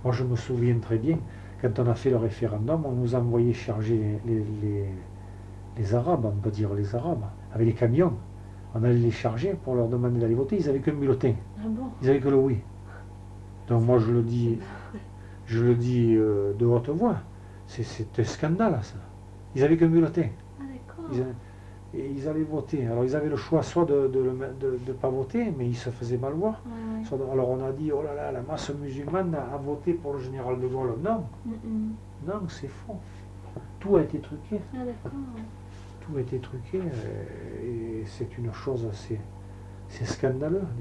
Moi, je me souviens très bien, quand on a fait le référendum, on nous a envoyé charger les Arabes, on peut dire les Arabes, avec les camions. On allait les charger pour leur demander d'aller voter. Ils n'avaient qu'un bulletin. Ah bon? Ils n'avaient que le oui. Donc moi, je le dis de haute voix. C'est un scandale, ça. Ils n'avaient qu'un bulletin. Ah d'accord. Et ils allaient voter. Alors ils avaient le choix soit de ne pas voter, mais ils se faisaient mal voir. Ouais, ouais. Alors on a dit, oh là là, la masse musulmane a voté pour le général de Gaulle. Non, non, c'est faux. Tout a été truqué. Ah d'accord. Tout a été truqué et c'est une chose assez scandaleuse.